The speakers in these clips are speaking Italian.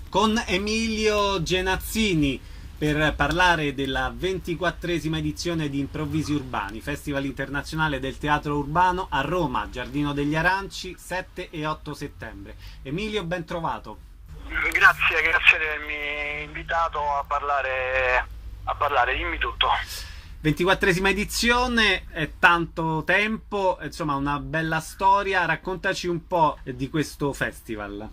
con Emilio Genazzini per parlare della 24esima edizione di Improvvisi Urbani, Festival internazionale del teatro urbano a Roma, Giardino degli Aranci, 7 e 8 settembre. Emilio, ben trovato. Grazie di avermi invitato a parlare, dimmi tutto. 24esima edizione, è tanto tempo, insomma una bella storia, raccontaci un po' di questo festival.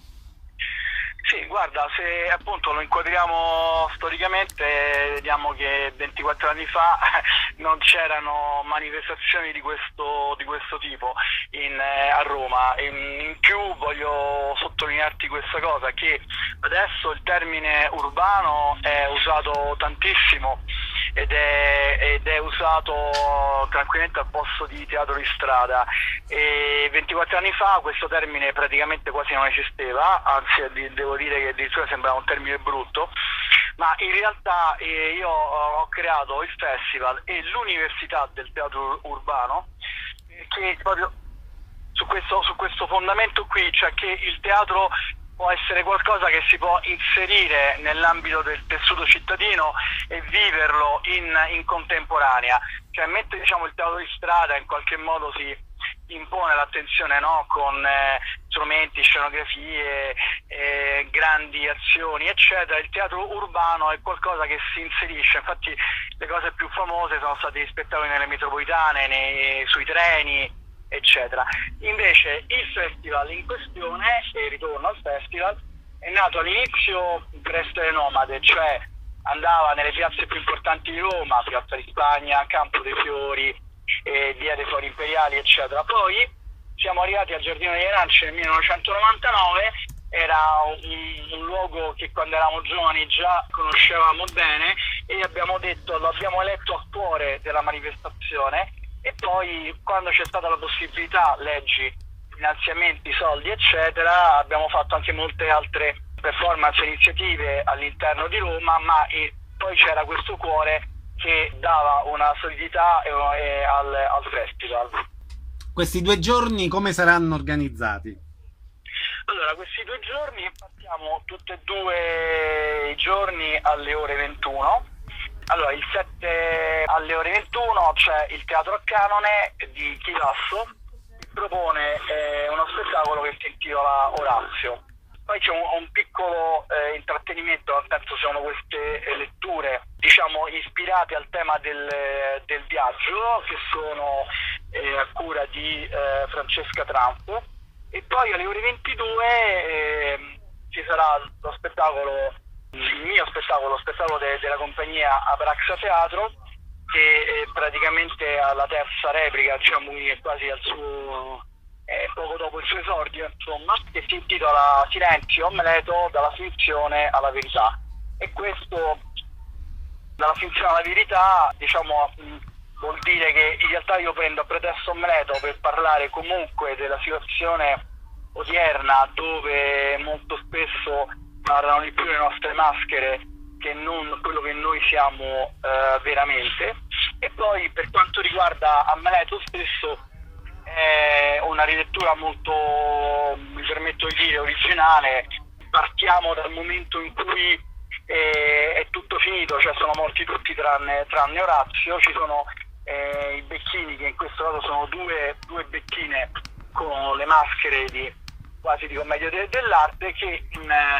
Sì, guarda, se appunto lo inquadriamo storicamente, vediamo che 24 anni fa non c'erano manifestazioni di questo tipo a Roma. In più voglio sottolinearti questa cosa, che adesso il termine urbano è usato tantissimo ed è usato tranquillamente al posto di teatro di strada. E 24 anni fa questo termine praticamente quasi non esisteva, anzi devo dire che addirittura sembrava un termine brutto, ma in realtà io ho creato il festival e l'università del teatro urbano, che proprio su questo fondamento qui, cioè che il teatro può essere qualcosa che si può inserire nell'ambito del tessuto cittadino e viverlo in contemporanea, cioè mentre diciamo il teatro di strada in qualche modo si impone l'attenzione, no? Con strumenti, scenografie, grandi azioni eccetera, il teatro urbano è qualcosa che si inserisce. Infatti le cose più famose sono stati gli spettacoli nelle metropolitane, sui treni eccetera. Invece il festival in questione, e ritorno al festival, è nato all'inizio per essere nomade, cioè andava nelle piazze più importanti di Roma, Piazza di Spagna, Campo dei Fiori, Via dei Fori Imperiali eccetera. Poi siamo arrivati al Giardino degli Aranci nel 1999, era un luogo che quando eravamo giovani già conoscevamo bene e abbiamo detto, lo abbiamo eletto a cuore della manifestazione. E poi quando c'è stata la possibilità, leggi, finanziamenti, soldi eccetera, abbiamo fatto anche molte altre performance e iniziative all'interno di Roma, ma poi c'era questo cuore che dava una solidità al festival. Questi 2 giorni come saranno organizzati? Allora, questi 2 giorni partiamo tutti e 2 i giorni alle ore 21. Allora, il 7 alle ore 21 c'è il Teatro a Canone di Chilasso, che propone uno spettacolo che si intitola Orazio. Poi c'è un piccolo intrattenimento, nel senso sono queste letture, diciamo, ispirate al tema del viaggio, che sono a cura di Francesca Trampo. E poi alle ore 22 ci sarà lo spettacolo, il mio spettacolo, lo spettacolo della compagnia Abraxa Teatro, che praticamente alla terza replica, diciamo, è quasi al suo poco dopo il suo esordio, insomma, che si intitola Silenzio, Amleto, dalla finzione alla verità. E questo, dalla finzione alla verità, diciamo, vuol dire che in realtà io prendo a pretesto Amleto per parlare comunque della situazione odierna, dove molto spesso parlano di più le nostre maschere che non quello che noi siamo veramente. E poi per quanto riguarda Amleto stesso, è una rilettura molto, mi permetto di dire, originale. Partiamo dal momento in cui è tutto finito, cioè sono morti tutti tranne Orazio. Ci sono i becchini, che in questo caso sono due becchine con le maschere quasi di commedia dell'arte, che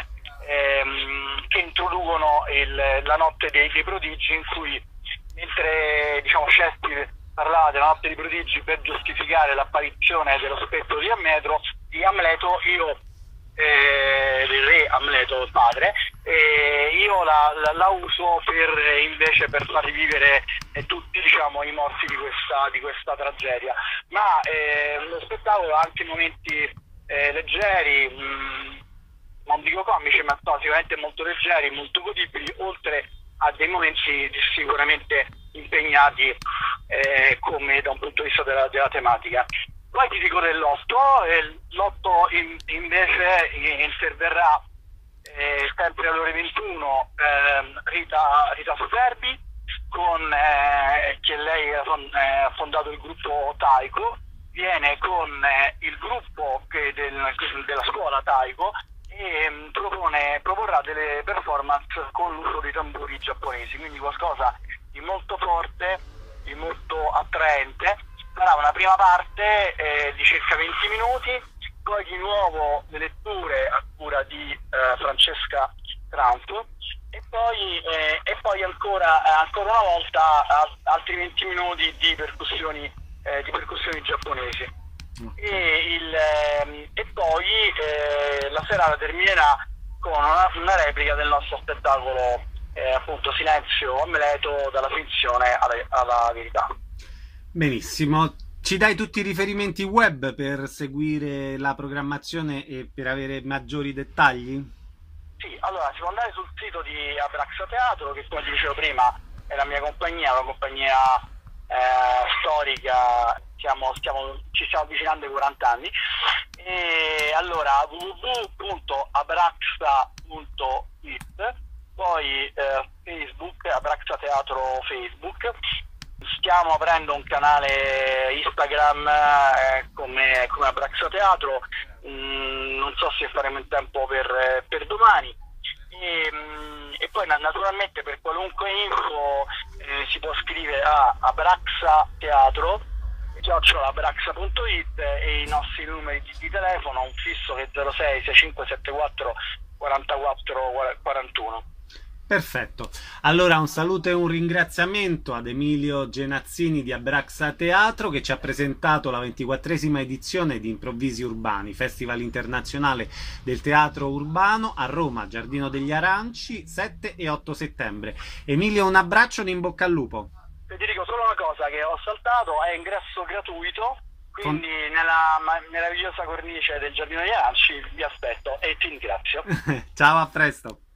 introducono la notte dei prodigi, in cui mentre diciamo Shakespeare parlava della notte dei prodigi per giustificare l'apparizione dello spettro di Amleto, io del re Amleto padre, io la uso invece per far rivivere tutti, diciamo, i morti di questa tragedia. Ma lo spettacolo ha anche momenti leggeri, non dico comici, ma no, sicuramente molto leggeri, molto godibili, oltre a dei momenti sicuramente impegnati come da un punto di vista della tematica. Poi ti dico dell'8, l'8 invece interverrà sempre alle ore 21 Rita Superbi, che lei ha fondato il gruppo Taiko, viene con il gruppo della scuola Taiko e proporrà delle performance con l'uso dei tamburi giapponesi, quindi qualcosa di molto forte, di molto attraente. Sarà una prima parte di circa 20 minuti, poi di nuovo le letture a cura di Francesca Tranto e poi ancora una volta altri 20 minuti di percussioni giapponesi. E poi la serata terminerà con una replica del nostro spettacolo, appunto Silenzio Amleto, dalla finzione alla verità. Benissimo. Ci dai tutti i riferimenti web per seguire la programmazione e per avere maggiori dettagli? Sì, allora si può andare sul sito di Abraxa Teatro, che come ti dicevo prima è la mia compagnia, una compagnia storica, ci stiamo avvicinando ai 40 anni. E allora www.abraxa.it, poi Facebook, Abraxa Teatro Facebook. Stiamo aprendo un canale Instagram come Abraxa Teatro, non so se faremo in tempo per domani. E poi naturalmente per qualunque info si può scrivere a abraxateatro@abraxa.it e i nostri numeri di telefono, un fisso che è 06 6574 44 41. Perfetto. Allora un saluto e un ringraziamento ad Emilio Genazzini di Abraxa Teatro, che ci ha presentato la 24esima edizione di Improvvisi Urbani, Festival internazionale del teatro urbano a Roma, Giardino degli Aranci, 7 e 8 settembre. Emilio, un abbraccio e un in bocca al lupo. Ti dico solo una cosa che ho saltato: è ingresso gratuito, quindi nella meravigliosa cornice del Giardino degli Aranci vi aspetto e ti ringrazio. Ciao, a presto.